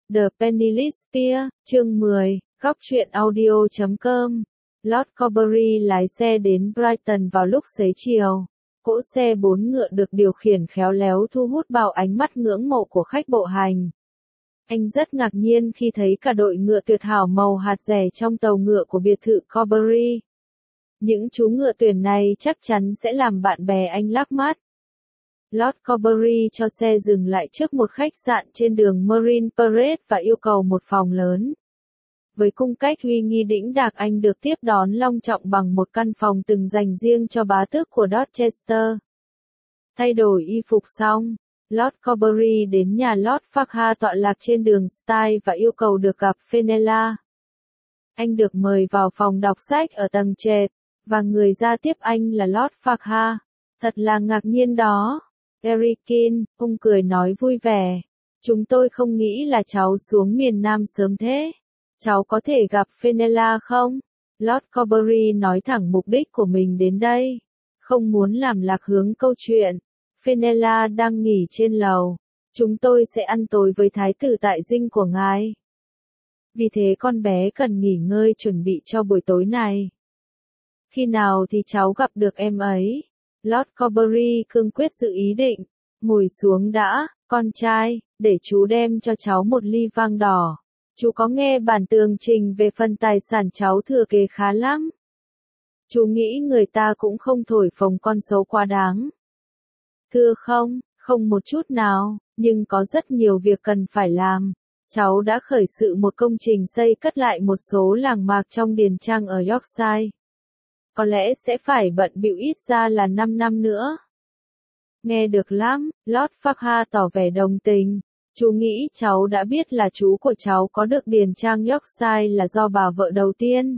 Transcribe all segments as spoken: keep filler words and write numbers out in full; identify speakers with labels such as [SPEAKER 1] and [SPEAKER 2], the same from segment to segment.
[SPEAKER 1] The Penniless Peer, chương mười, góc truyện audio chấm com. Lord Corbury lái xe đến Brighton vào lúc xế chiều. Cỗ xe bốn ngựa được điều khiển khéo léo thu hút bao ánh mắt ngưỡng mộ của khách bộ hành. Anh rất ngạc nhiên khi thấy cả đội ngựa tuyệt hảo màu hạt rẻ trong tàu ngựa của biệt thự Corbury. Những chú ngựa tuyển này chắc chắn sẽ làm bạn bè anh lác mắt. Lord Corbury cho xe dừng lại trước một khách sạn trên đường Marine Parade và yêu cầu một phòng lớn. Với cung cách uy nghi đĩnh đạc, anh được tiếp đón long trọng bằng một căn phòng từng dành riêng cho bá tước của Dorchester. Thay đổi y phục xong, Lord Corbury đến nhà Lord Farquhar tọa lạc trên đường Style và yêu cầu được gặp Fenella. Anh được mời vào phòng đọc sách ở tầng trệt, và người ra tiếp anh là Lord Farquhar. Thật là ngạc nhiên đó. Erikin, ông cười nói vui vẻ. Chúng tôi không nghĩ là cháu xuống miền Nam sớm thế. Cháu có thể gặp Fenella không? Lord Corbury nói thẳng mục đích của mình đến đây. Không muốn làm lạc hướng câu chuyện. Fenella đang nghỉ trên lầu. Chúng tôi sẽ ăn tối với thái tử tại dinh của ngài. Vì thế con bé cần nghỉ ngơi chuẩn bị cho buổi tối này. Khi nào thì cháu gặp được em ấy? Lord Corbury cương quyết giữ ý định. Ngồi xuống đã, con trai, để chú đem cho cháu một ly vang đỏ. Chú có nghe bản tường trình về phần tài sản cháu thừa kế khá lắm. Chú nghĩ người ta cũng không thổi phồng con số quá đáng. Thưa không, không một chút nào, nhưng có rất nhiều việc cần phải làm. Cháu đã khởi sự một công trình xây cất lại một số làng mạc trong điền trang ở Yorkshire. Có lẽ sẽ phải bận bịu ít ra là năm năm nữa. Nghe được lắm, Lord Farquhar tỏ vẻ đồng tình. Chú nghĩ cháu đã biết là chú của cháu có được điền trang Yorkshire là do bà vợ đầu tiên.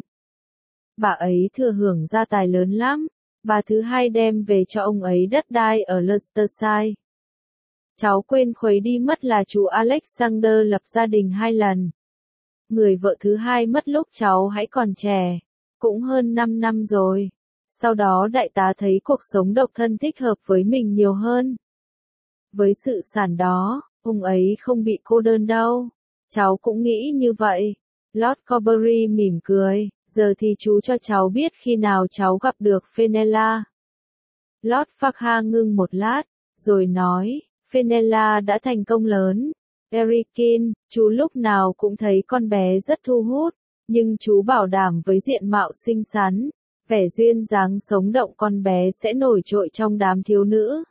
[SPEAKER 1] Bà ấy thừa hưởng gia tài lớn lắm. Bà thứ hai đem về cho ông ấy đất đai ở Leicestershire. Cháu quên khuấy đi mất là chú Alexander lập gia đình hai lần. Người vợ thứ hai mất lúc cháu hãy còn trẻ. Cũng hơn năm năm rồi. Sau đó đại tá thấy cuộc sống độc thân thích hợp với mình nhiều hơn. Với sự sản đó, ông ấy không bị cô đơn đâu. Cháu cũng nghĩ như vậy. Lord Corbury mỉm cười. Giờ thì chú cho cháu biết khi nào cháu gặp được Fenella. Lord Farquhar ngưng một lát, rồi nói, Fenella đã thành công lớn. Erikin, chú lúc nào cũng thấy con bé rất thu hút, nhưng chú bảo đảm với diện mạo xinh xắn, vẻ duyên dáng sống động con bé sẽ nổi trội trong đám thiếu nữ.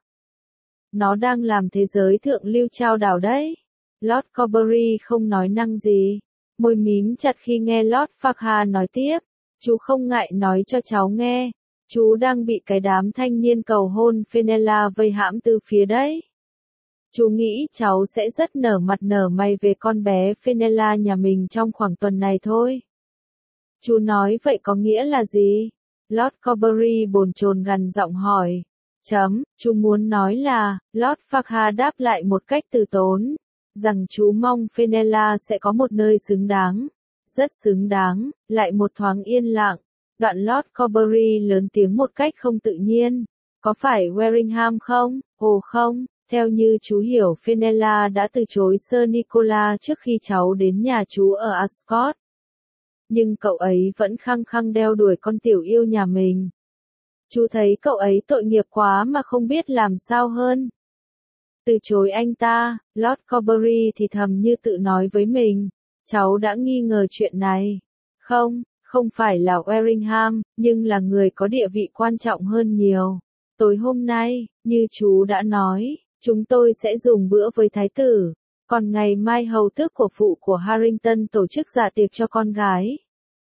[SPEAKER 1] Nó đang làm thế giới thượng lưu trao đảo đấy. Lord Corbury không nói năng gì. Môi mím chặt khi nghe Lord Farquhar nói tiếp. Chú không ngại nói cho cháu nghe. Chú đang bị cái đám thanh niên cầu hôn Fenella vây hãm từ phía đấy. Chú nghĩ cháu sẽ rất nở mặt nở mày về con bé Fenella nhà mình trong khoảng tuần này thôi. Chú nói vậy có nghĩa là gì? Lord Corbury bồn chồn gằn giọng hỏi. Chấm, chú muốn nói là, Lord Farquhar đáp lại một cách từ tốn. Rằng chú mong Fenella sẽ có một nơi xứng đáng. Rất xứng đáng, lại một thoáng yên lặng. Đoạn Lord Corbury lớn tiếng một cách không tự nhiên. Có phải Werringham không? Ồ không, theo như chú hiểu Fenella đã từ chối Sir Nicholas trước khi cháu đến nhà chú ở Ascot. Nhưng cậu ấy vẫn khăng khăng đeo đuổi con tiểu yêu nhà mình. Chú thấy cậu ấy tội nghiệp quá mà không biết làm sao hơn. Từ chối anh ta, Lord Corbury thì thầm như tự nói với mình. Cháu đã nghi ngờ chuyện này. Không, không phải là Werringham, nhưng là người có địa vị quan trọng hơn nhiều. Tối hôm nay, như chú đã nói, chúng tôi sẽ dùng bữa với thái tử. Còn ngày mai hầu tước của phụ của Harrington tổ chức dạ tiệc cho con gái.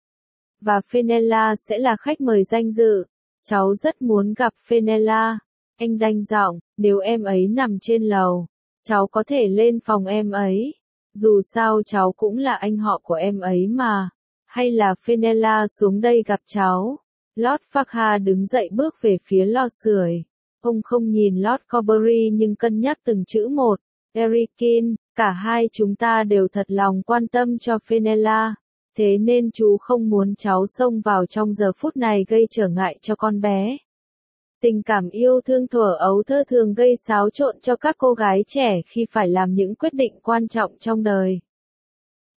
[SPEAKER 1] Và Fenella sẽ là khách mời danh dự. Cháu rất muốn gặp Fenella. Anh đanh giọng, nếu em ấy nằm trên lầu, cháu có thể lên phòng em ấy. Dù sao cháu cũng là anh họ của em ấy mà. Hay là Fenella xuống đây gặp cháu. Lord Farquhar đứng dậy bước về phía lò sưởi. Ông không nhìn Lord Corbury nhưng cân nhắc từng chữ một. Erikin, cả hai chúng ta đều thật lòng quan tâm cho Fenella. Thế nên chú không muốn cháu xông vào trong giờ phút này gây trở ngại cho con bé. Tình cảm yêu thương thuở ấu thơ thường gây xáo trộn cho các cô gái trẻ khi phải làm những quyết định quan trọng trong đời.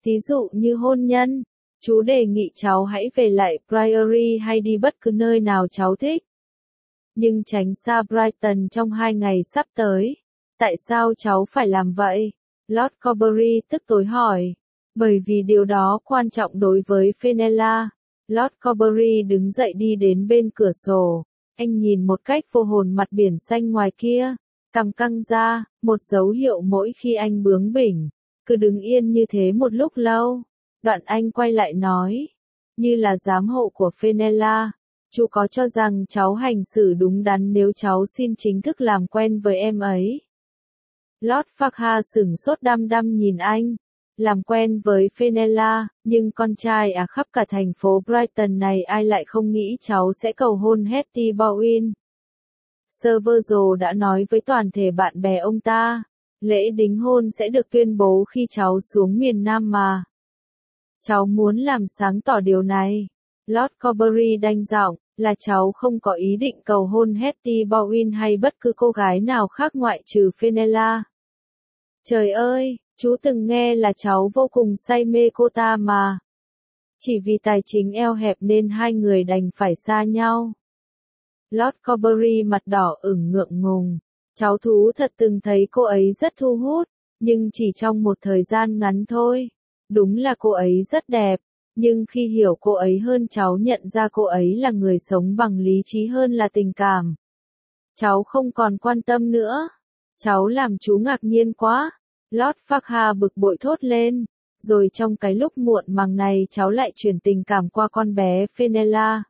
[SPEAKER 1] Tí dụ như hôn nhân, chú đề nghị cháu hãy về lại Priory hay đi bất cứ nơi nào cháu thích. Nhưng tránh xa Brighton trong hai ngày sắp tới. Tại sao cháu phải làm vậy? Lord Corbury tức tối hỏi. Bởi vì điều đó quan trọng đối với Fenella. Lord Corbury đứng dậy đi đến bên cửa sổ. Anh nhìn một cách vô hồn mặt biển xanh ngoài kia. Cằm căng ra, một dấu hiệu mỗi khi anh bướng bỉnh. Cứ đứng yên như thế một lúc lâu. Đoạn anh quay lại nói. Như là giám hộ của Fenella. Chú có cho rằng cháu hành xử đúng đắn nếu cháu xin chính thức làm quen với em ấy? Lord Farquhar sửng sốt đăm đăm nhìn anh. Làm quen với Fenella, nhưng con trai à khắp cả thành phố Brighton này ai lại không nghĩ cháu sẽ cầu hôn Hetty Bowen. Sir Virgil đã nói với toàn thể bạn bè ông ta. Lễ đính hôn sẽ được tuyên bố khi cháu xuống miền Nam mà. Cháu muốn làm sáng tỏ điều này. Lord Corbury đanh giọng, là cháu không có ý định cầu hôn Hetty Bowen hay bất cứ cô gái nào khác ngoại trừ Fenella. Trời ơi, chú từng nghe là cháu vô cùng say mê cô ta mà. Chỉ vì tài chính eo hẹp nên hai người đành phải xa nhau. Lord Corbury mặt đỏ ửng ngượng ngùng. Cháu thú thật từng thấy cô ấy rất thu hút, nhưng chỉ trong một thời gian ngắn thôi. Đúng là cô ấy rất đẹp, nhưng khi hiểu cô ấy hơn cháu nhận ra cô ấy là người sống bằng lý trí hơn là tình cảm. Cháu không còn quan tâm nữa. Cháu làm chú ngạc nhiên quá. Lord Farquhar bực bội thốt lên. Rồi trong cái lúc muộn màng này cháu lại chuyển tình cảm qua con bé Fenella.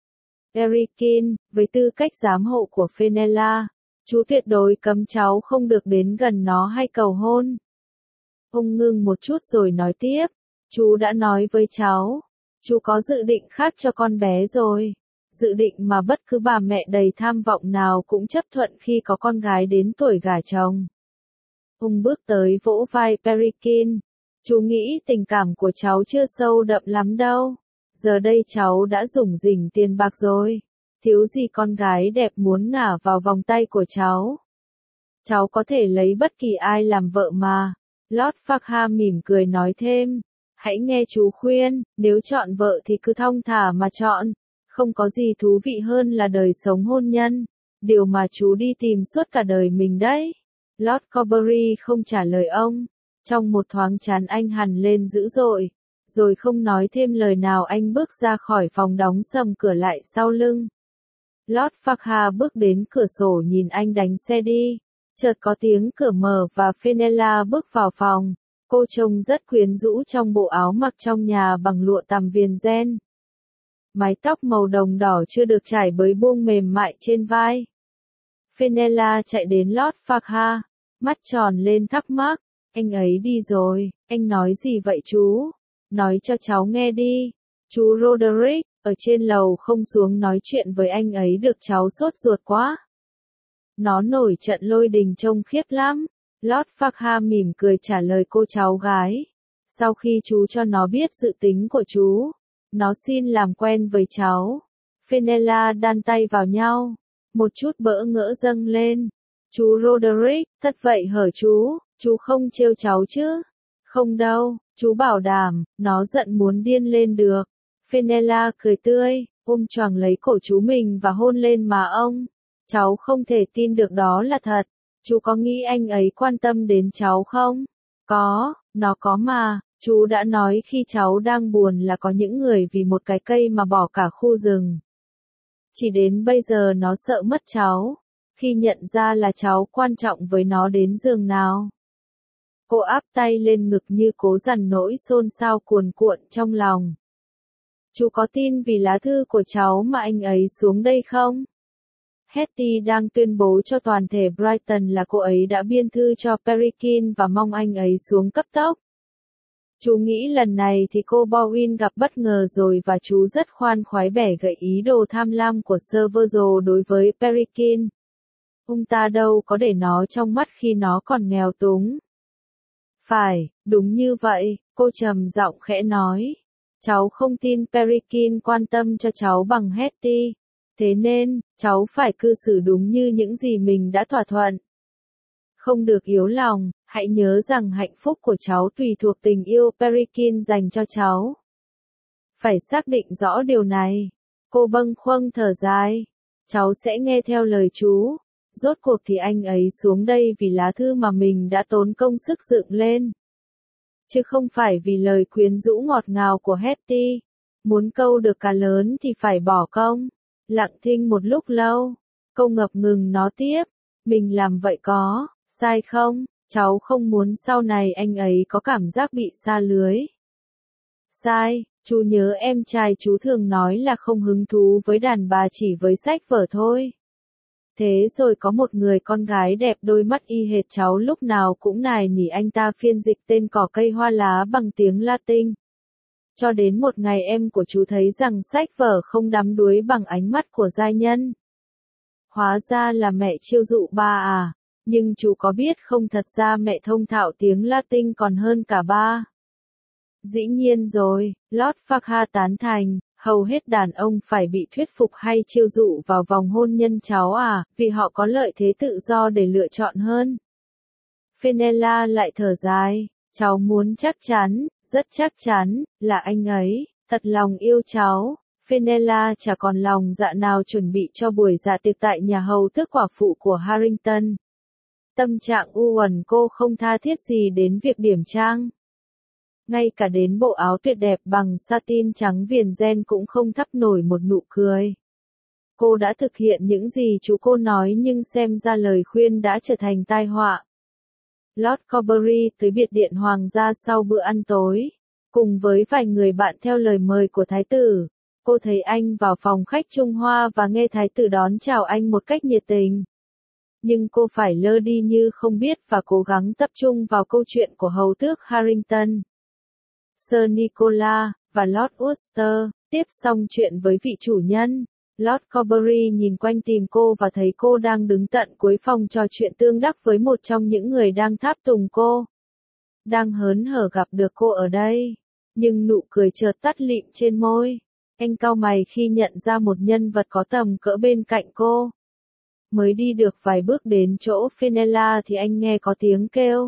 [SPEAKER 1] Erikin, với tư cách giám hộ của Fenella, chú tuyệt đối cấm cháu không được đến gần nó hay cầu hôn. Ông ngưng một chút rồi nói tiếp. Chú đã nói với cháu. Chú có dự định khác cho con bé rồi. Dự định mà bất cứ bà mẹ đầy tham vọng nào cũng chấp thuận khi có con gái đến tuổi gả chồng. Ông bước tới vỗ vai Perikin. Chú nghĩ tình cảm của cháu chưa sâu đậm lắm đâu. Giờ đây cháu đã rủng rỉnh tiền bạc rồi. Thiếu gì con gái đẹp muốn ngả vào vòng tay của cháu. Cháu có thể lấy bất kỳ ai làm vợ mà. Lord Farquhar mỉm cười nói thêm. Hãy nghe chú khuyên, nếu chọn vợ thì cứ thong thả mà chọn. Không có gì thú vị hơn là đời sống hôn nhân. Điều mà chú đi tìm suốt cả đời mình đấy. Lord Corbury không trả lời ông. Trong một thoáng chán anh hằn lên dữ dội. Rồi không nói thêm lời nào anh bước ra khỏi phòng đóng sầm cửa lại sau lưng. Lord Farquhar bước đến cửa sổ nhìn anh đánh xe đi. Chợt có tiếng cửa mở và Fenella bước vào phòng. Cô trông rất quyến rũ trong bộ áo mặc trong nhà bằng lụa tằm viền ren. Mái tóc màu đồng đỏ chưa được trải bới buông mềm mại trên vai. Fenella chạy đến Lord Farquhar, mắt tròn lên thắc mắc. Anh ấy đi rồi, anh nói gì vậy chú? Nói cho cháu nghe đi. Chú Roderick, ở trên lầu không xuống nói chuyện với anh ấy được, cháu sốt ruột quá. Nó nổi trận lôi đình trông khiếp lắm. Lord Farquhar mỉm cười trả lời cô cháu gái. Sau khi chú cho nó biết dự tính của chú, nó xin làm quen với cháu. Fenella đan tay vào nhau. Một chút bỡ ngỡ dâng lên. Chú Roderick, thật vậy hở chú, chú không trêu cháu chứ? Không đâu, chú bảo đảm, nó giận muốn điên lên được. Fenella cười tươi, ôm choàng lấy cổ chú mình và hôn lên má ông. Cháu không thể tin được đó là thật. Chú có nghĩ anh ấy quan tâm đến cháu không? Có, nó có mà. Chú đã nói khi cháu đang buồn là có những người vì một cái cây mà bỏ cả khu rừng. Chỉ đến bây giờ nó sợ mất cháu. Khi nhận ra là cháu quan trọng với nó đến giường nào. Cô áp tay lên ngực như cố dằn nỗi xôn xao cuồn cuộn trong lòng. Chú có tin vì lá thư của cháu mà anh ấy xuống đây không? Hetty đang tuyên bố cho toàn thể Brighton là cô ấy đã biên thư cho Perikin và mong anh ấy xuống cấp tốc. Chú nghĩ lần này thì cô Bowen gặp bất ngờ rồi và chú rất khoan khoái bẻ gãy ý đồ tham lam của Sir Virgil đối với Perikin. Ông ta đâu có để nó trong mắt khi nó còn nghèo túng. Phải, đúng như vậy, cô trầm giọng khẽ nói. Cháu không tin Perikin quan tâm cho cháu bằng Hetty. Thế nên, cháu phải cư xử đúng như những gì mình đã thỏa thuận. Không được yếu lòng, Hãy nhớ rằng hạnh phúc của cháu tùy thuộc tình yêu Perikin dành cho cháu. Phải xác định rõ điều này. Cô bâng khuâng thở dài. Cháu sẽ nghe theo lời chú. Rốt cuộc thì anh ấy xuống đây vì lá thư mà mình đã tốn công sức dựng lên. Chứ không phải vì lời quyến rũ ngọt ngào của Hetty. Muốn câu được cá lớn thì phải bỏ công. Lặng thinh một lúc lâu. Cô ngập ngừng nó tiếp. Mình làm vậy có sai không? Cháu không muốn sau này anh ấy có cảm giác bị sa lưới. Sai, chú nhớ em trai chú thường nói là không hứng thú với đàn bà chỉ với sách vở thôi. Thế rồi có một người con gái đẹp đôi mắt y hệt cháu lúc nào cũng nài nỉ anh ta phiên dịch tên cỏ cây hoa lá bằng tiếng Latin. Cho đến một ngày em của chú thấy rằng sách vở không đắm đuối bằng ánh mắt của giai nhân. Hóa ra là mẹ chiêu dụ ba à, nhưng chú có biết không, thật ra mẹ thông thạo tiếng Latin còn hơn cả ba. Dĩ nhiên rồi, Lord Farquhar tán thành, hầu hết đàn ông phải bị thuyết phục hay chiêu dụ vào vòng hôn nhân cháu à, vì họ có lợi thế tự do để lựa chọn hơn. Fenella lại thở dài, cháu muốn chắc chắn, rất chắc chắn, là anh ấy, thật lòng yêu cháu. Fenella chả còn lòng dạ nào chuẩn bị cho buổi dạ tiệc tại nhà hầu tước quả phụ của Harrington. Tâm trạng u uẩn cô không tha thiết gì đến việc điểm trang. Ngay cả đến bộ áo tuyệt đẹp bằng satin trắng viền ren cũng không thắp nổi một nụ cười. Cô đã thực hiện những gì chú cô nói nhưng xem ra lời khuyên đã trở thành tai họa. Lord Corbury tới biệt điện hoàng gia sau bữa ăn tối, cùng với vài người bạn theo lời mời của thái tử. Cô thấy anh vào phòng khách Trung Hoa và nghe thái tử đón chào anh một cách nhiệt tình. Nhưng cô phải lơ đi như không biết và cố gắng tập trung vào câu chuyện của hầu tước Harrington, Sir Nicholas, và Lord Worcester. Tiếp xong chuyện với vị chủ nhân, Lord Corbury nhìn quanh tìm cô và thấy cô đang đứng tận cuối phòng trò chuyện tương đắc với một trong những người đang tháp tùng cô. Đang hớn hở gặp được cô ở đây, nhưng nụ cười chợt tắt lịm trên môi. Anh cau mày khi nhận ra một nhân vật có tầm cỡ bên cạnh cô. Mới đi được vài bước đến chỗ Fenella thì anh nghe có tiếng kêu.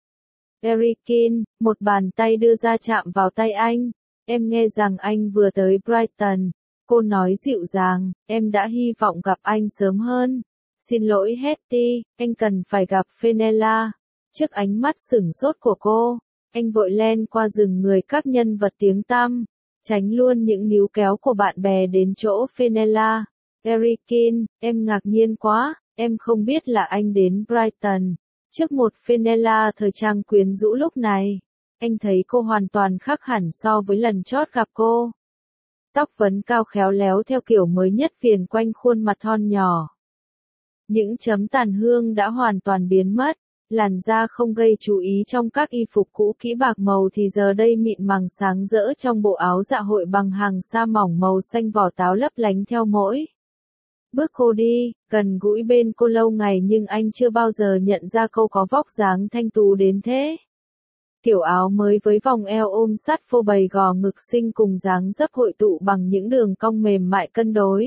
[SPEAKER 1] Perikin, một bàn tay đưa ra chạm vào tay anh. Em nghe rằng anh vừa tới Brighton. Cô nói dịu dàng, em đã hy vọng gặp anh sớm hơn. Xin lỗi Hetty, anh cần phải gặp Fenella. Trước ánh mắt sửng sốt của cô, anh vội len qua rừng người các nhân vật tiếng tăm, tránh luôn những níu kéo của bạn bè đến chỗ Fenella. Perikin, em ngạc nhiên quá, em không biết là anh đến Brighton. Trước một Fenella thời trang quyến rũ lúc này, anh thấy cô hoàn toàn khác hẳn so với lần chót gặp cô. Tóc vấn cao khéo léo theo kiểu mới nhất viền quanh khuôn mặt thon nhỏ. Những chấm tàn hương đã hoàn toàn biến mất, làn da không gây chú ý trong các y phục cũ kỹ bạc màu thì giờ đây mịn màng sáng rỡ trong bộ áo dạ hội bằng hàng sa mỏng màu xanh vỏ táo lấp lánh theo mỗi bước cô đi. Gần gũi bên cô lâu ngày nhưng anh chưa bao giờ nhận ra cô có vóc dáng thanh tú đến thế. Kiểu áo mới với vòng eo ôm sát phô bày gò ngực xinh cùng dáng dấp hội tụ bằng những đường cong mềm mại cân đối.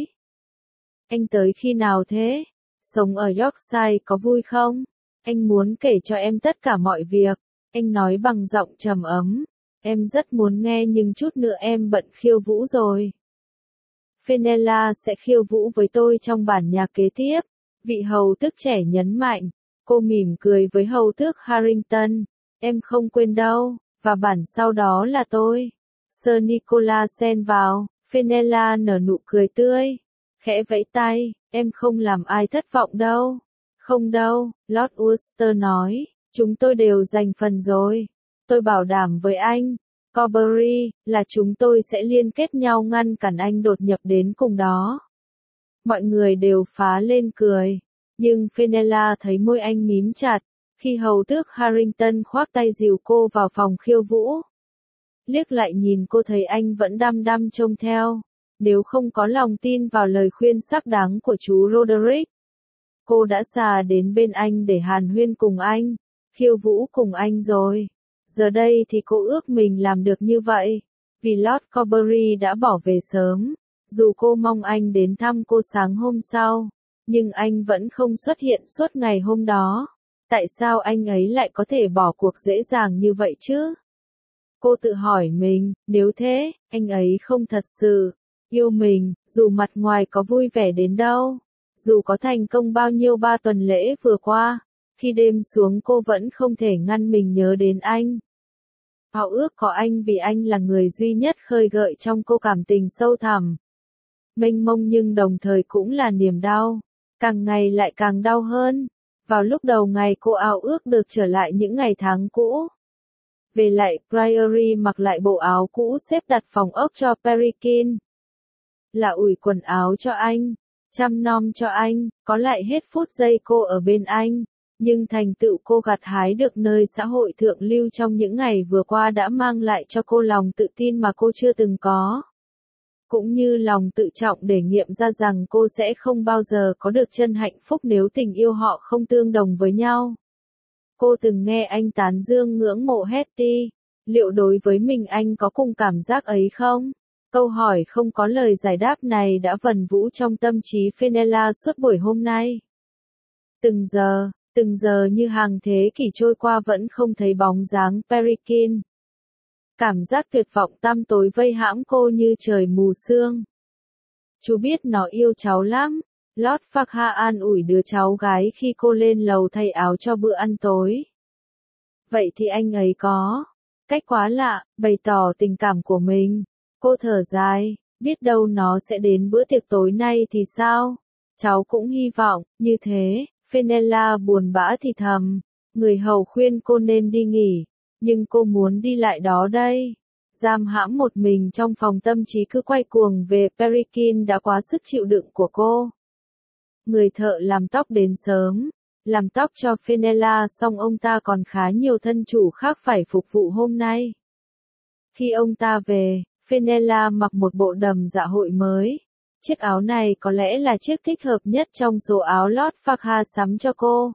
[SPEAKER 1] Anh tới khi nào thế? Sống ở Yorkshire có vui không? Anh muốn kể cho em tất cả mọi việc. Anh nói bằng giọng trầm ấm. Em rất muốn nghe nhưng chút nữa em bận khiêu vũ rồi. Fenella sẽ khiêu vũ với tôi trong bản nhạc kế tiếp. Vị hầu tước trẻ nhấn mạnh. Cô mỉm cười với hầu tước Harrington. Em không quên đâu, và bản sau đó là tôi. Sir Nicholas xen vào. Fenella nở nụ cười tươi. Khẽ vẫy tay, em không làm ai thất vọng đâu. Không đâu, Lord Worcester nói, chúng tôi đều giành phần rồi. Tôi bảo đảm với anh, Corbury, là chúng tôi sẽ liên kết nhau ngăn cản anh đột nhập đến cùng đó. Mọi người đều phá lên cười, nhưng Fenella thấy môi anh mím chặt, khi hầu tước Harrington khoác tay dìu cô vào phòng khiêu vũ. Liếc lại nhìn cô thấy anh vẫn đăm đăm trông theo, nếu không có lòng tin vào lời khuyên xác đáng của chú Roderick. Cô đã xà đến bên anh để hàn huyên cùng anh, khiêu vũ cùng anh rồi. Giờ đây thì cô ước mình làm được như vậy, vì Lord Corbury đã bỏ về sớm. Dù cô mong anh đến thăm cô sáng hôm sau, nhưng anh vẫn không xuất hiện suốt ngày hôm đó. Tại sao anh ấy lại có thể bỏ cuộc dễ dàng như vậy chứ? Cô tự hỏi mình, nếu thế, anh ấy không thật sự yêu mình, dù mặt ngoài có vui vẻ đến đâu, dù có thành công bao nhiêu ba tuần lễ vừa qua, khi đêm xuống cô vẫn không thể ngăn mình nhớ đến anh. Ao ước có anh vì anh là người duy nhất khơi gợi trong cô cảm tình sâu thẳm. Mênh mông nhưng đồng thời cũng là niềm đau, càng ngày lại càng đau hơn. Vào lúc đầu ngày cô ao ước được trở lại những ngày tháng cũ. Về lại Priory mặc lại bộ áo cũ xếp đặt phòng ốc cho Perikin. Là ủi quần áo cho anh, chăm nom cho anh, có lại hết phút giây cô ở bên anh. Nhưng thành tựu cô gặt hái được nơi xã hội thượng lưu trong những ngày vừa qua đã mang lại cho cô lòng tự tin mà cô chưa từng có. Cũng như lòng tự trọng để nghiệm ra rằng cô sẽ không bao giờ có được chân hạnh phúc nếu tình yêu họ không tương đồng với nhau. Cô từng nghe anh tán dương ngưỡng mộ Hetty. Liệu đối với mình anh có cùng cảm giác ấy không? Câu hỏi không có lời giải đáp này đã vần vũ trong tâm trí Fenella suốt buổi hôm nay. Từng giờ, từng giờ như hàng thế kỷ trôi qua vẫn không thấy bóng dáng Perikin. Cảm giác tuyệt vọng tăm tối vây hãm cô như trời mù sương. Chú biết nó yêu cháu lắm. Lord Farquhar an ủi đứa cháu gái khi cô lên lầu thay áo cho bữa ăn tối. Vậy thì anh ấy có cách quá lạ, bày tỏ tình cảm của mình. Cô thở dài, biết đâu nó sẽ đến bữa tiệc tối nay thì sao? Cháu cũng hy vọng, như thế. Fenella buồn bã thì thầm. Người hầu khuyên cô nên đi nghỉ. Nhưng cô muốn đi lại đó đây. Giam hãm một mình trong phòng tâm trí cứ quay cuồng về Perikin đã quá sức chịu đựng của cô. Người thợ làm tóc đến sớm. Làm tóc cho Fenella xong ông ta còn khá nhiều thân chủ khác phải phục vụ hôm nay. Khi ông ta về, Fenella mặc một bộ đầm dạ hội mới. Chiếc áo này có lẽ là chiếc thích hợp nhất trong số áo Lord Farquhar sắm cho cô.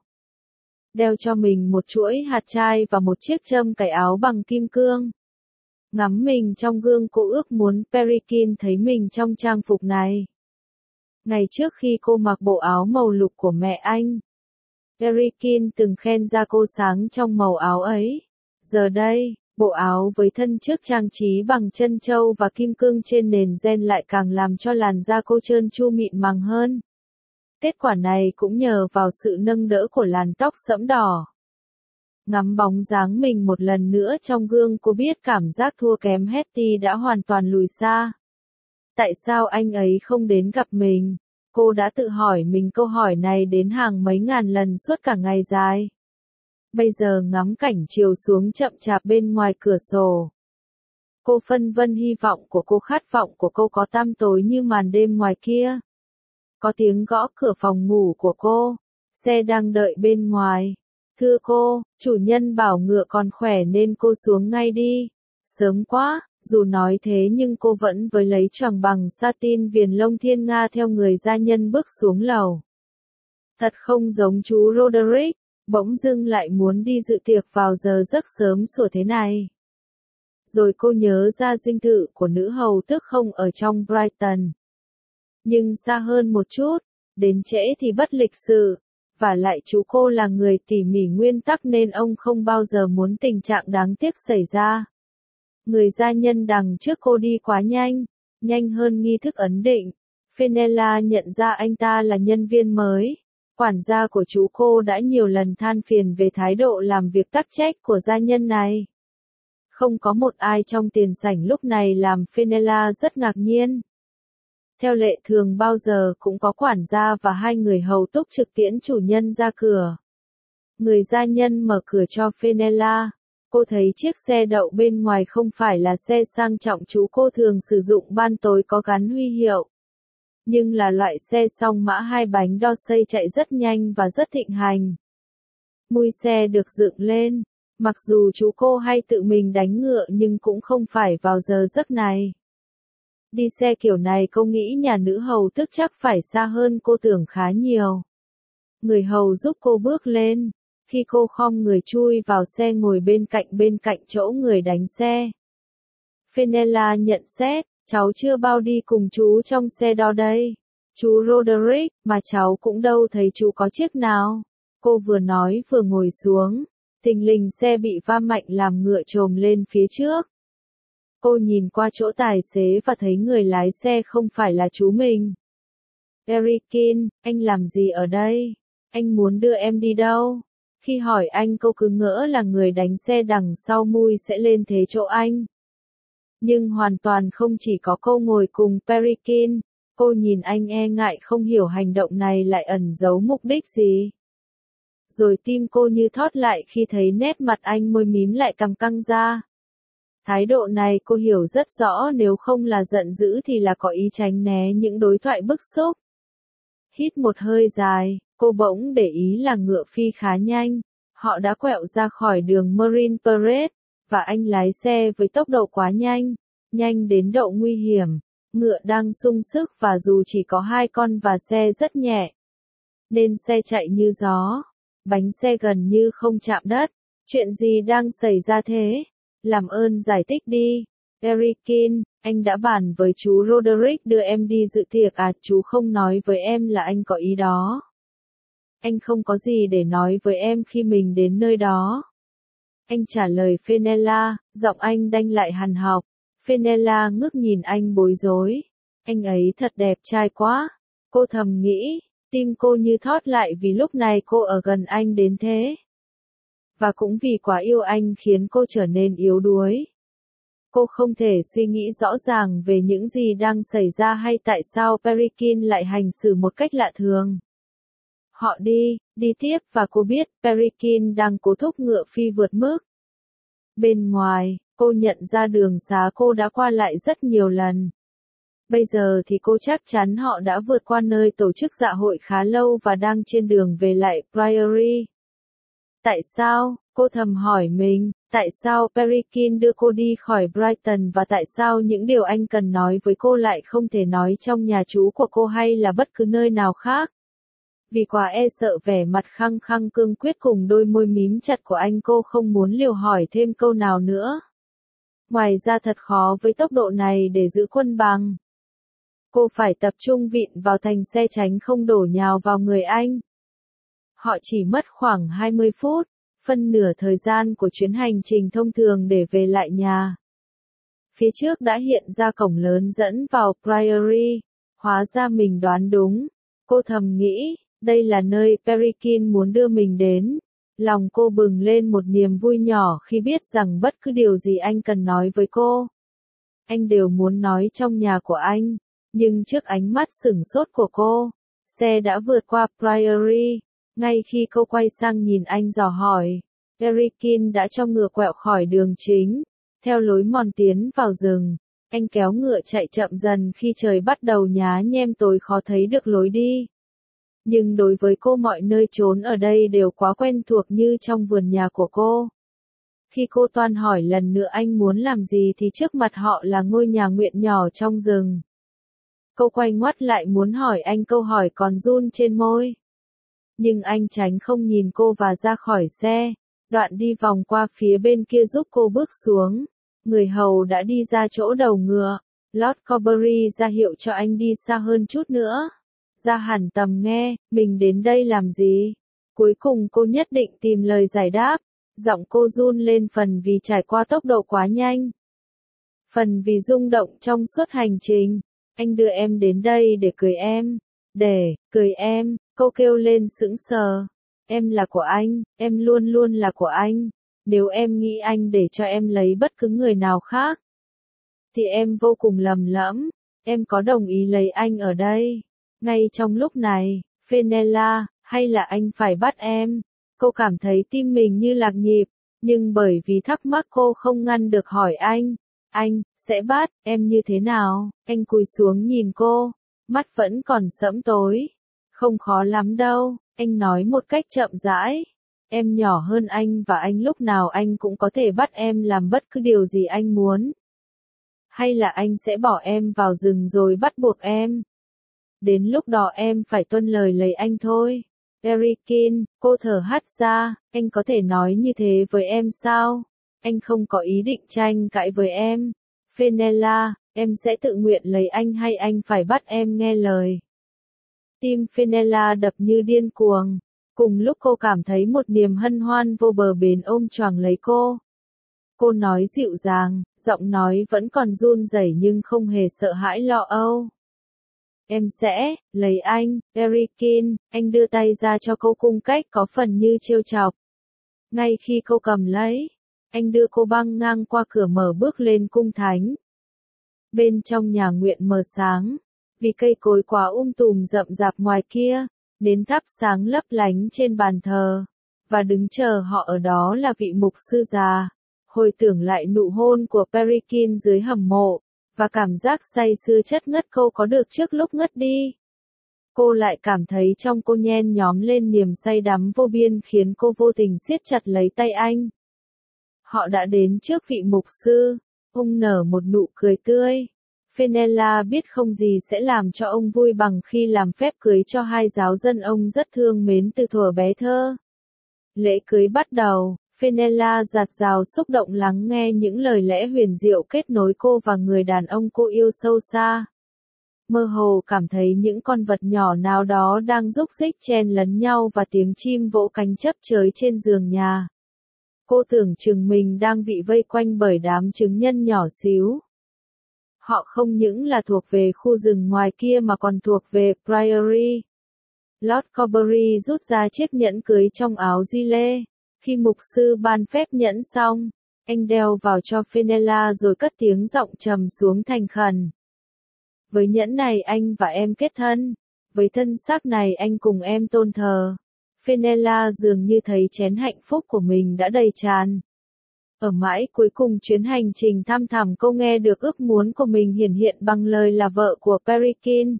[SPEAKER 1] Đeo cho mình một chuỗi hạt trai và một chiếc châm cài áo bằng kim cương. Ngắm mình trong gương cô ước muốn Perikin thấy mình trong trang phục này. Ngày trước khi cô mặc bộ áo màu lục của mẹ anh, Perikin từng khen ra cô sáng trong màu áo ấy. Giờ đây, bộ áo với thân trước trang trí bằng chân châu và kim cương trên nền ren lại càng làm cho làn da cô trơn tru mịn màng hơn. Kết quả này cũng nhờ vào sự nâng đỡ của làn tóc sẫm đỏ. Ngắm bóng dáng mình một lần nữa trong gương cô biết cảm giác thua kém Hetty đã hoàn toàn lùi xa. Tại sao anh ấy không đến gặp mình? Cô đã tự hỏi mình câu hỏi này đến hàng mấy ngàn lần suốt cả ngày dài. Bây giờ ngắm cảnh chiều xuống chậm chạp bên ngoài cửa sổ. Cô phân vân hy vọng của cô, khát vọng của cô có tăm tối như màn đêm ngoài kia. Có tiếng gõ cửa phòng ngủ của cô. Xe đang đợi bên ngoài. Thưa cô, chủ nhân bảo ngựa còn khỏe nên cô xuống ngay đi. Sớm quá. Dù nói thế nhưng cô vẫn với lấy choàng bằng satin viền lông thiên nga theo người gia nhân bước xuống lầu. Thật không giống chú Roderick, bỗng dưng lại muốn đi dự tiệc vào giờ giấc sớm sủa thế này. Rồi cô nhớ ra dinh thự của nữ hầu tước không ở trong Brighton. Nhưng xa hơn một chút, đến trễ thì bất lịch sự, và lại chú cô là người tỉ mỉ nguyên tắc nên ông không bao giờ muốn tình trạng đáng tiếc xảy ra. Người gia nhân đằng trước cô đi quá nhanh, nhanh hơn nghi thức ấn định. Fenella nhận ra anh ta là nhân viên mới. Quản gia của chú cô đã nhiều lần than phiền về thái độ làm việc tắc trách của gia nhân này. Không có một ai trong tiền sảnh lúc này làm Fenella rất ngạc nhiên. Theo lệ thường bao giờ cũng có quản gia và hai người hầu túc trực tiễn chủ nhân ra cửa. Người gia nhân mở cửa cho Fenella. Cô thấy chiếc xe đậu bên ngoài không phải là xe sang trọng chú cô thường sử dụng ban tối có gắn huy hiệu. Nhưng là loại xe song mã hai bánh đo xây chạy rất nhanh và rất thịnh hành. Mui xe được dựng lên. Mặc dù chú cô hay tự mình đánh ngựa nhưng cũng không phải vào giờ giấc này. Đi xe kiểu này cô nghĩ nhà nữ hầu tức chắc phải xa hơn cô tưởng khá nhiều. Người hầu giúp cô bước lên. Khi cô khom người chui vào xe ngồi bên cạnh bên cạnh chỗ người đánh xe. Fenella nhận xét, cháu chưa bao đi cùng chú trong xe đó đây. Chú Roderick, mà cháu cũng đâu thấy chú có chiếc nào. Cô vừa nói vừa ngồi xuống, thình lình xe bị va mạnh làm ngựa chồm lên phía trước. Cô nhìn qua chỗ tài xế và thấy người lái xe không phải là chú mình. Erikin, anh làm gì ở đây? Anh muốn đưa em đi đâu? Khi hỏi anh cô cứ ngỡ là người đánh xe đằng sau mui sẽ lên thế chỗ anh. Nhưng hoàn toàn không chỉ có cô ngồi cùng Perikin, cô nhìn anh e ngại không hiểu hành động này lại ẩn giấu mục đích gì. Rồi tim cô như thót lại khi thấy nét mặt anh môi mím lại càng căng ra. Thái độ này cô hiểu rất rõ, nếu không là giận dữ thì là có ý tránh né những đối thoại bức xúc. Hít một hơi dài, cô bỗng để ý là ngựa phi khá nhanh. Họ đã quẹo ra khỏi đường Marine Parade, và anh lái xe với tốc độ quá nhanh, nhanh đến độ nguy hiểm. Ngựa đang sung sức và dù chỉ có hai con và xe rất nhẹ, nên xe chạy như gió. Bánh xe gần như không chạm đất. Chuyện gì đang xảy ra thế? Làm ơn giải thích đi. Erikin, anh đã bàn với chú Roderick đưa em đi dự tiệc à? Chú không nói với em là anh có ý đó. Anh không có gì để nói với em khi mình đến nơi đó. Anh trả lời Fenella, giọng anh đanh lại hằn học. Fenella ngước nhìn anh bối rối. Anh ấy thật đẹp trai quá. Cô thầm nghĩ, tim cô như thót lại vì lúc này cô ở gần anh đến thế. Và cũng vì quá yêu anh khiến cô trở nên yếu đuối. Cô không thể suy nghĩ rõ ràng về những gì đang xảy ra hay tại sao Perikin lại hành xử một cách lạ thường. Họ đi, đi tiếp và cô biết Perikin đang cố thúc ngựa phi vượt mức. Bên ngoài, cô nhận ra đường xá cô đã qua lại rất nhiều lần. Bây giờ thì cô chắc chắn họ đã vượt qua nơi tổ chức dạ hội khá lâu và đang trên đường về lại Priory. Tại sao? Cô thầm hỏi mình, tại sao Perikin đưa cô đi khỏi Brighton và tại sao những điều anh cần nói với cô lại không thể nói trong nhà trú của cô hay là bất cứ nơi nào khác? Vì quá e sợ vẻ mặt khăng khăng cương quyết cùng đôi môi mím chặt của anh, cô không muốn liều hỏi thêm câu nào nữa. Ngoài ra thật khó với tốc độ này để giữ cân bằng. Cô phải tập trung vịn vào thành xe tránh không đổ nhào vào người anh. Họ chỉ mất khoảng hai mươi phút, phân nửa thời gian của chuyến hành trình thông thường để về lại nhà. Phía trước đã hiện ra cổng lớn dẫn vào Priory. Hóa ra mình đoán đúng. Cô thầm nghĩ, đây là nơi Perikin muốn đưa mình đến. Lòng cô bừng lên một niềm vui nhỏ khi biết rằng bất cứ điều gì anh cần nói với cô, anh đều muốn nói trong nhà của anh. Nhưng trước ánh mắt sửng sốt của cô, xe đã vượt qua Priory. Ngay khi cô quay sang nhìn anh dò hỏi, Perikin đã cho ngựa quẹo khỏi đường chính, theo lối mòn tiến vào rừng. Anh kéo ngựa chạy chậm dần khi trời bắt đầu nhá nhem tối khó thấy được lối đi. Nhưng đối với cô mọi nơi trốn ở đây đều quá quen thuộc như trong vườn nhà của cô. Khi cô toan hỏi lần nữa anh muốn làm gì thì trước mặt họ là ngôi nhà nguyện nhỏ trong rừng. Cô quay ngoắt lại muốn hỏi anh câu hỏi còn run trên môi. Nhưng anh tránh không nhìn cô và ra khỏi xe, đoạn đi vòng qua phía bên kia giúp cô bước xuống. Người hầu đã đi ra chỗ đầu ngựa, Lord Corbury ra hiệu cho anh đi xa hơn chút nữa. Ra hẳn tầm nghe, mình đến đây làm gì? Cuối cùng cô nhất định tìm lời giải đáp, giọng cô run lên phần vì trải qua tốc độ quá nhanh. Phần vì rung động trong suốt hành trình. Anh đưa em đến đây để cười em. Để, cười em, cô kêu lên sững sờ. Em là của anh, em luôn luôn là của anh. Nếu em nghĩ anh để cho em lấy bất cứ người nào khác, thì em vô cùng lầm lẫm. Em có đồng ý lấy anh ở đây. Ngay trong lúc này, Fenella, hay là anh phải bắt em? Cô cảm thấy tim mình như lạc nhịp, nhưng bởi vì thắc mắc cô không ngăn được hỏi anh. Anh, sẽ bắt, em như thế nào? Anh cúi xuống nhìn cô, mắt vẫn còn sẫm tối. Không khó lắm đâu, anh nói một cách chậm rãi. Em nhỏ hơn anh và anh lúc nào anh cũng có thể bắt em làm bất cứ điều gì anh muốn. Hay là anh sẽ bỏ em vào rừng rồi bắt buộc em? Đến lúc đó em phải tuân lời lấy anh thôi. Erikin, cô thở hắt ra, anh có thể nói như thế với em sao? Anh không có ý định tranh cãi với em. Fenella, em sẽ tự nguyện lấy anh hay anh phải bắt em nghe lời? Tim Fenella đập như điên cuồng. Cùng lúc cô cảm thấy một niềm hân hoan vô bờ bến ôm choàng lấy cô. Cô nói dịu dàng, giọng nói vẫn còn run rẩy nhưng không hề sợ hãi lo âu. Em sẽ lấy anh, Erikin, anh đưa tay ra cho cô cung cách có phần như trêu chọc. Ngay khi cô cầm lấy, anh đưa cô băng ngang qua cửa mở bước lên cung thánh. Bên trong nhà nguyện mờ sáng, vì cây cối quá um tùm rậm rạp ngoài kia, nến thắp sáng lấp lánh trên bàn thờ, và đứng chờ họ ở đó là vị mục sư già. Hồi tưởng lại nụ hôn của Perikin dưới hầm mộ, và cảm giác say sưa chất ngất cô có được trước lúc ngất đi. Cô lại cảm thấy trong cô nhen nhóm lên niềm say đắm vô biên khiến cô vô tình siết chặt lấy tay anh. Họ đã đến trước vị mục sư, ông nở một nụ cười tươi. Fenella biết không gì sẽ làm cho ông vui bằng khi làm phép cưới cho hai giáo dân ông rất thương mến từ thuở bé thơ. Lễ cưới bắt đầu. Fenella dạt dào xúc động lắng nghe những lời lẽ huyền diệu kết nối cô và người đàn ông cô yêu sâu xa. Mơ hồ cảm thấy những con vật nhỏ nào đó đang rúc rích chen lấn nhau và tiếng chim vỗ cánh chấp chới trên giường nhà. Cô tưởng chừng mình đang bị vây quanh bởi đám trứng nhân nhỏ xíu. Họ không những là thuộc về khu rừng ngoài kia mà còn thuộc về Priory. Lord Corbury rút ra chiếc nhẫn cưới trong áo di lê. Khi mục sư ban phép nhẫn xong, anh đeo vào cho Fenella rồi cất tiếng giọng trầm xuống thành khẩn. Với nhẫn này anh và em kết thân, với thân xác này anh cùng em tôn thờ. Fenella dường như thấy chén hạnh phúc của mình đã đầy tràn. Ở mãi cuối cùng chuyến hành trình thăm thẳm cô nghe được ước muốn của mình hiển hiện bằng lời là vợ của Perikin.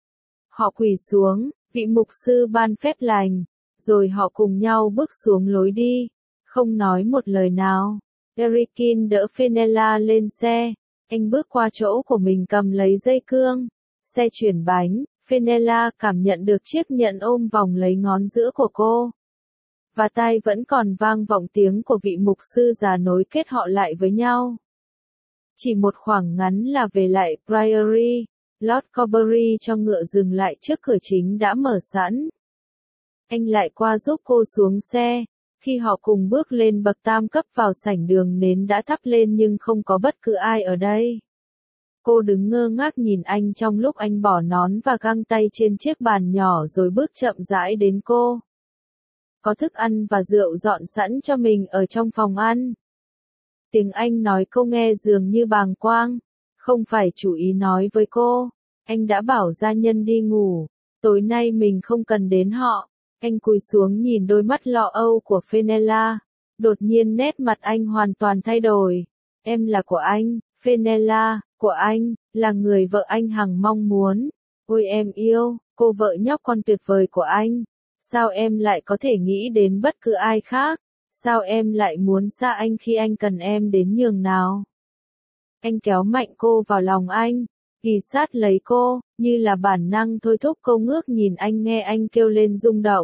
[SPEAKER 1] Họ quỳ xuống, vị mục sư ban phép lành. Rồi họ cùng nhau bước xuống lối đi, không nói một lời nào. Erikin đỡ Fenella lên xe, anh bước qua chỗ của mình cầm lấy dây cương. Xe chuyển bánh, Fenella cảm nhận được chiếc nhẫn ôm vòng lấy ngón giữa của cô. Và tai vẫn còn vang vọng tiếng của vị mục sư già nối kết họ lại với nhau. Chỉ một khoảng ngắn là về lại Priory, Lord Corbury cho ngựa dừng lại trước cửa chính đã mở sẵn. Anh lại qua giúp cô xuống xe, khi họ cùng bước lên bậc tam cấp vào sảnh đường nến đã thắp lên nhưng không có bất cứ ai ở đây. Cô đứng ngơ ngác nhìn anh trong lúc anh bỏ nón và găng tay trên chiếc bàn nhỏ rồi bước chậm rãi đến cô. Có thức ăn và rượu dọn sẵn cho mình ở trong phòng ăn. Tiếng Anh nói cô nghe dường như bàng quang, không phải chủ ý nói với cô. Anh đã bảo gia nhân đi ngủ, tối nay mình không cần đến họ. Anh cúi xuống nhìn đôi mắt lo âu của Fenella. Đột nhiên nét mặt anh hoàn toàn thay đổi. Em là của anh, Fenella, của anh, là người vợ anh hằng mong muốn. Ôi em yêu, cô vợ nhóc con tuyệt vời của anh. Sao em lại có thể nghĩ đến bất cứ ai khác? Sao em lại muốn xa anh khi anh cần em đến nhường nào? Anh kéo mạnh cô vào lòng anh, ghì sát lấy cô, như là bản năng thôi thúc cô ngước nhìn anh nghe anh kêu lên rung động.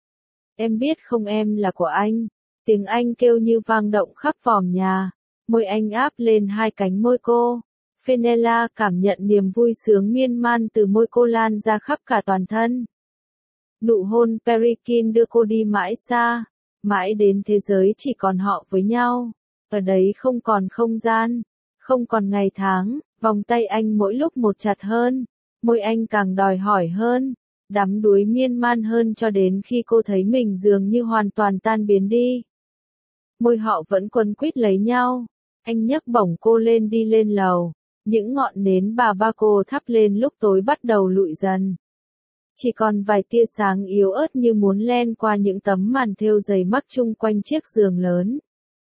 [SPEAKER 1] Em biết không em là của anh. Tiếng anh kêu như vang động khắp vòm nhà. Môi anh áp lên hai cánh môi cô. Fenella cảm nhận niềm vui sướng miên man từ môi cô lan ra khắp cả toàn thân. Nụ hôn Perikin đưa cô đi mãi xa, mãi đến thế giới chỉ còn họ với nhau. Ở đấy không còn không gian, không còn ngày tháng, vòng tay anh mỗi lúc một chặt hơn, môi anh càng đòi hỏi hơn, đắm đuối miên man hơn cho đến khi cô thấy mình dường như hoàn toàn tan biến đi. Môi họ vẫn quấn quýt lấy nhau, anh nhấc bổng cô lên đi lên lầu, những ngọn nến bà ba cô thắp lên lúc tối bắt đầu lụi dần. Chỉ còn vài tia sáng yếu ớt như muốn len qua những tấm màn thêu dày mắc chung quanh chiếc giường lớn.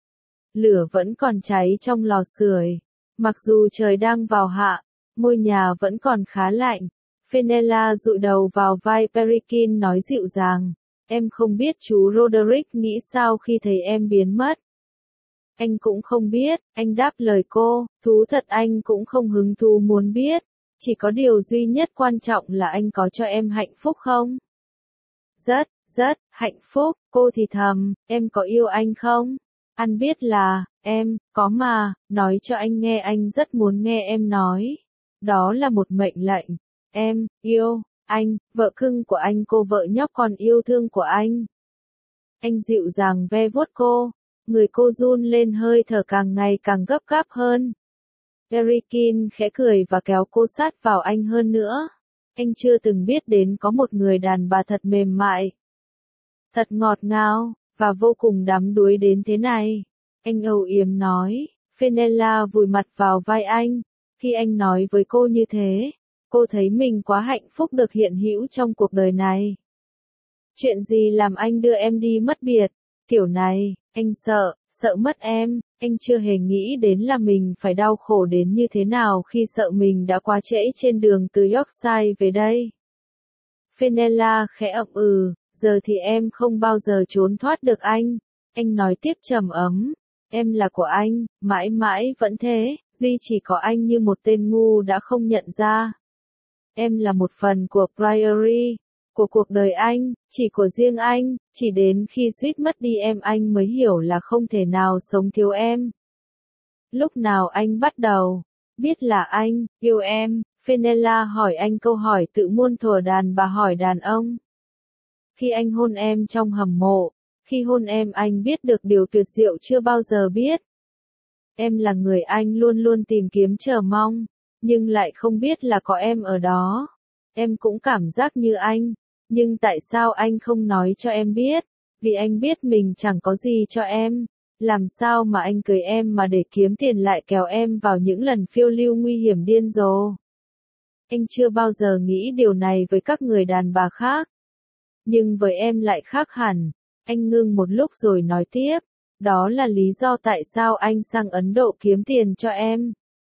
[SPEAKER 1] Lửa vẫn còn cháy trong lò sưởi. Mặc dù trời đang vào hạ, ngôi nhà vẫn còn khá lạnh. Fenella dụi đầu vào vai Perikin nói dịu dàng. Em không biết chú Roderick nghĩ sao khi thấy em biến mất. Anh cũng không biết, anh đáp lời cô, thú thật anh cũng không hứng thú muốn biết. Chỉ có điều duy nhất quan trọng là anh có cho em hạnh phúc không? Rất, rất, hạnh phúc, cô thì thầm, em có yêu anh không? Anh biết là, em, có mà, nói cho anh nghe anh rất muốn nghe em nói. Đó là một mệnh lệnh. Em, yêu, Anh, vợ cưng của anh, cô vợ nhóc con yêu thương của anh. Anh dịu dàng ve vuốt cô, người cô run lên, hơi thở càng ngày càng gấp gáp hơn. Erikin khẽ cười và kéo cô sát vào anh hơn nữa. Anh chưa từng biết đến có một người đàn bà thật mềm mại, thật ngọt ngào, và vô cùng đắm đuối đến thế này. Anh âu yếm nói. Fenella vùi mặt vào vai anh. Khi anh nói với cô như thế, cô thấy mình quá hạnh phúc được hiện hữu trong cuộc đời này. Chuyện gì làm anh đưa em đi mất biệt? Kiểu này, anh sợ, sợ mất em. Anh chưa hề nghĩ đến là mình phải đau khổ đến như thế nào khi sợ mình đã quá trễ trên đường từ Yorkshire về đây. Fenella khẽ ậm ừ, giờ thì em không bao giờ trốn thoát được anh. Anh nói tiếp trầm ấm. Em là của anh, mãi mãi vẫn thế, duy chỉ có anh như một tên ngu đã không nhận ra. Em là một phần của Priory, của cuộc đời anh, chỉ của riêng anh, chỉ đến khi suýt mất đi em anh mới hiểu là không thể nào sống thiếu em. Lúc nào anh bắt đầu biết là anh yêu em? Fenella hỏi anh câu hỏi tự muôn thuở đàn bà hỏi đàn ông. Khi anh hôn em trong hầm mộ, khi hôn em anh biết được điều tuyệt diệu chưa bao giờ biết. Em là người anh luôn luôn tìm kiếm chờ mong, nhưng lại không biết là có em ở đó. Em cũng cảm giác như anh, nhưng tại sao anh không nói cho em biết? Vì anh biết mình chẳng có gì cho em. Làm sao mà anh cưới em mà để kiếm tiền lại kéo em vào những lần phiêu lưu nguy hiểm điên rồ? Anh chưa bao giờ nghĩ điều này với các người đàn bà khác. Nhưng với em lại khác hẳn. Anh ngưng một lúc rồi nói tiếp. Đó là lý do tại sao anh sang Ấn Độ kiếm tiền cho em.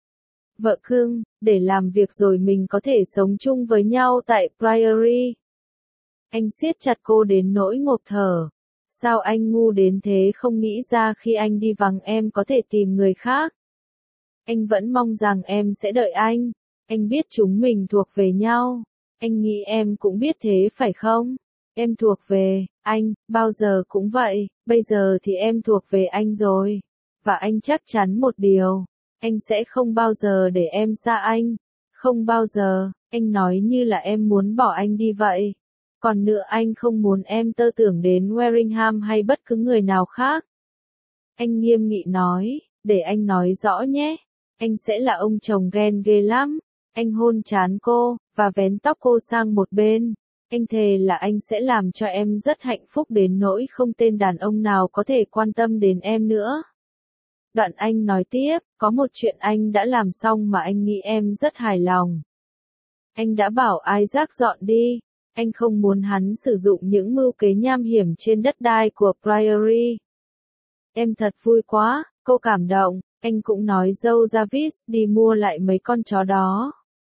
[SPEAKER 1] Vợ cưng, để làm việc rồi mình có thể sống chung với nhau tại Priory. Anh siết chặt cô đến nỗi ngộp thở. Sao anh ngu đến thế, không nghĩ ra khi anh đi vắng em có thể tìm người khác. Anh vẫn mong rằng em sẽ đợi anh. Anh biết chúng mình thuộc về nhau. Anh nghĩ em cũng biết thế phải không? Em thuộc về anh, bao giờ cũng vậy, bây giờ thì em thuộc về anh rồi. Và anh chắc chắn một điều, anh sẽ không bao giờ để em xa anh. Không bao giờ, anh nói như là em muốn bỏ anh đi vậy. Còn nữa, anh không muốn em tơ tưởng đến Waringham hay bất cứ người nào khác. Anh nghiêm nghị nói, để anh nói rõ nhé. Anh sẽ là ông chồng ghen ghê lắm. Anh hôn trán cô, và vén tóc cô sang một bên. Anh thề là anh sẽ làm cho em rất hạnh phúc đến nỗi không tên đàn ông nào có thể quan tâm đến em nữa. Đoạn anh nói tiếp, có một chuyện anh đã làm xong mà anh nghĩ em rất hài lòng. Anh đã bảo Isaac dọn đi. Anh không muốn hắn sử dụng những mưu kế nham hiểm trên đất đai của Priory. Em thật vui quá, cô cảm động. Anh cũng nói dâu Jarvis đi mua lại mấy con chó đó.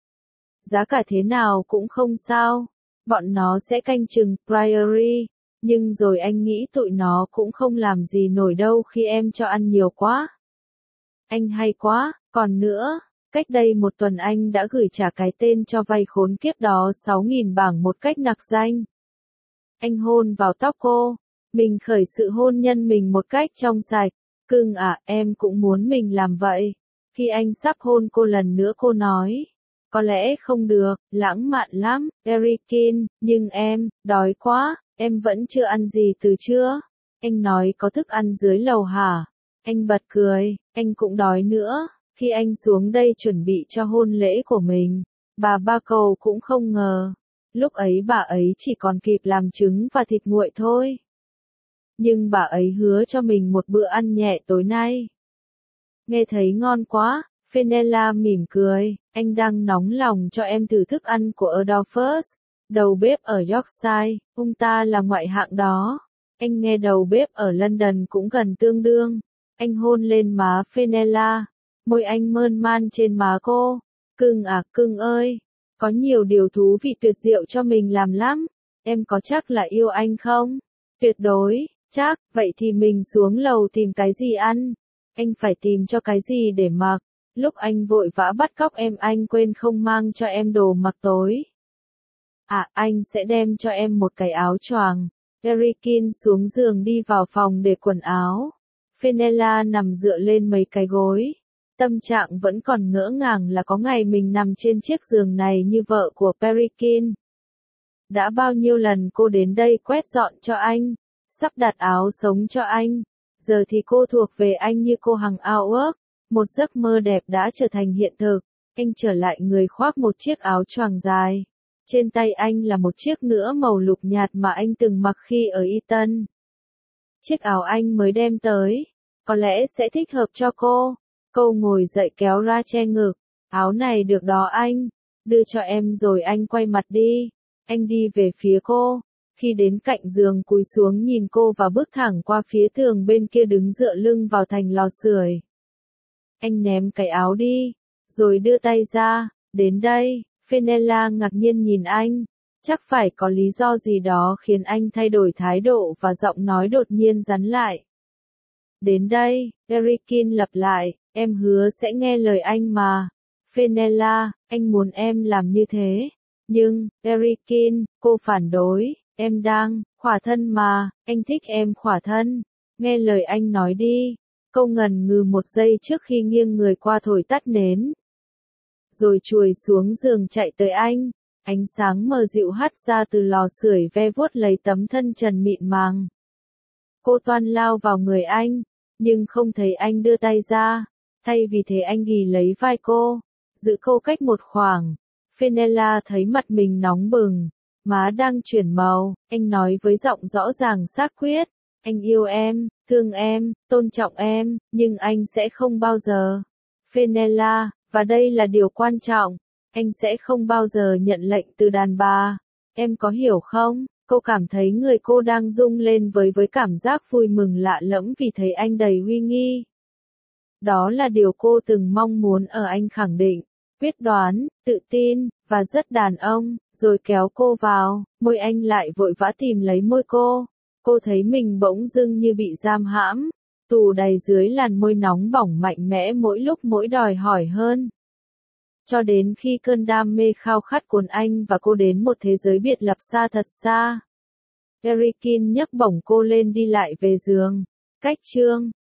[SPEAKER 1] Giá cả thế nào cũng không sao. Bọn nó sẽ canh chừng Priory. Nhưng rồi anh nghĩ tụi nó cũng không làm gì nổi đâu khi em cho ăn nhiều quá. Anh hay quá, còn nữa, cách đây một tuần anh đã gửi trả cái tên cho vay khốn kiếp đó sáu nghìn bảng một cách nặc danh. Anh hôn vào tóc cô, mình khởi sự hôn nhân mình một cách trong sạch. Cưng à, em cũng muốn mình làm vậy. Khi anh sắp hôn cô lần nữa cô nói. Có lẽ không được, lãng mạn lắm, Erikin, nhưng em, đói quá, em vẫn chưa ăn gì từ trưa. Anh nói có thức ăn dưới lầu hả? Anh bật cười, anh cũng đói nữa. Khi anh xuống đây chuẩn bị cho hôn lễ của mình, bà Ba Cầu cũng không ngờ. Lúc ấy bà ấy chỉ còn kịp làm trứng và thịt nguội thôi. Nhưng bà ấy hứa cho mình một bữa ăn nhẹ tối nay. Nghe thấy ngon quá, Fenella mỉm cười, anh đang nóng lòng cho em thử thức ăn của Adolphus, đầu bếp ở Yorkshire, ông ta là ngoại hạng đó. Anh nghe đầu bếp ở London cũng gần tương đương. Anh hôn lên má Fenella, môi anh mơn man trên má cô. Cưng à, cưng ơi, có nhiều điều thú vị tuyệt diệu cho mình làm lắm. Em có chắc là yêu anh không? Tuyệt đối, chắc, vậy thì mình xuống lầu tìm cái gì ăn. Anh phải tìm cho cái gì để mặc. Lúc anh vội vã bắt cóc em anh quên không mang cho em đồ mặc tối. À, anh sẽ đem cho em một cái áo choàng. Erikin xuống giường đi vào phòng để quần áo. Fenella nằm dựa lên mấy cái gối. Tâm trạng vẫn còn ngỡ ngàng là có ngày mình nằm trên chiếc giường này như vợ của Perikin. Đã bao nhiêu lần cô đến đây quét dọn cho anh, sắp đặt áo sống cho anh. Giờ thì cô thuộc về anh như cô hằng ao ước. Một giấc mơ đẹp đã trở thành hiện thực. Anh trở lại người khoác một chiếc áo choàng dài. Trên tay anh là một chiếc nữa màu lục nhạt mà anh từng mặc khi ở Eton. Chiếc áo anh mới đem tới, có lẽ sẽ thích hợp cho cô. Cô ngồi dậy kéo ra che ngực. Áo này được đó anh, đưa cho em rồi anh quay mặt đi. Anh đi về phía cô. Khi đến cạnh giường cúi xuống nhìn cô và bước thẳng qua phía tường bên kia đứng dựa lưng vào thành lò sưởi. Anh ném cái áo đi, rồi đưa tay ra, đến đây. Fenella ngạc nhiên nhìn anh. Chắc phải có lý do gì đó khiến anh thay đổi thái độ và giọng nói đột nhiên rắn lại. Đến đây, Erikin lặp lại, em hứa sẽ nghe lời anh mà. Fenella, anh muốn em làm như thế. Nhưng, Erikin, cô phản đối, em đang, khỏa thân mà, anh thích em khỏa thân. Nghe lời anh nói đi. Cô ngần ngừ một giây trước khi nghiêng người qua thổi tắt nến. Rồi chuồi xuống giường chạy tới anh. Ánh sáng mờ dịu hắt ra từ lò sưởi ve vuốt lấy tấm thân trần mịn màng. Cô toan lao vào người anh, nhưng không thấy anh đưa tay ra. Thay vì thế anh ghì lấy vai cô, giữ cô cách một khoảng. Fenella thấy mặt mình nóng bừng, má đang chuyển màu. Anh nói với giọng rõ ràng xác quyết. Anh yêu em, thương em, tôn trọng em, nhưng anh sẽ không bao giờ. Fenella, và đây là điều quan trọng. Anh sẽ không bao giờ nhận lệnh từ đàn bà. Em có hiểu không? Cô cảm thấy người cô đang rung lên với với cảm giác vui mừng lạ lẫm vì thấy anh đầy uy nghi. Đó là điều cô từng mong muốn ở anh, khẳng định, quyết đoán, tự tin, và rất đàn ông, rồi kéo cô vào. Môi anh lại vội vã tìm lấy môi cô. Cô thấy mình bỗng dưng như bị giam hãm, tù đầy dưới làn môi nóng bỏng mạnh mẽ mỗi lúc mỗi đòi hỏi hơn. Cho đến khi cơn đam mê khao khát cuốn anh và cô đến một thế giới biệt lập xa thật xa. Erikin nhấc bổng cô lên đi lại về giường. Cách chương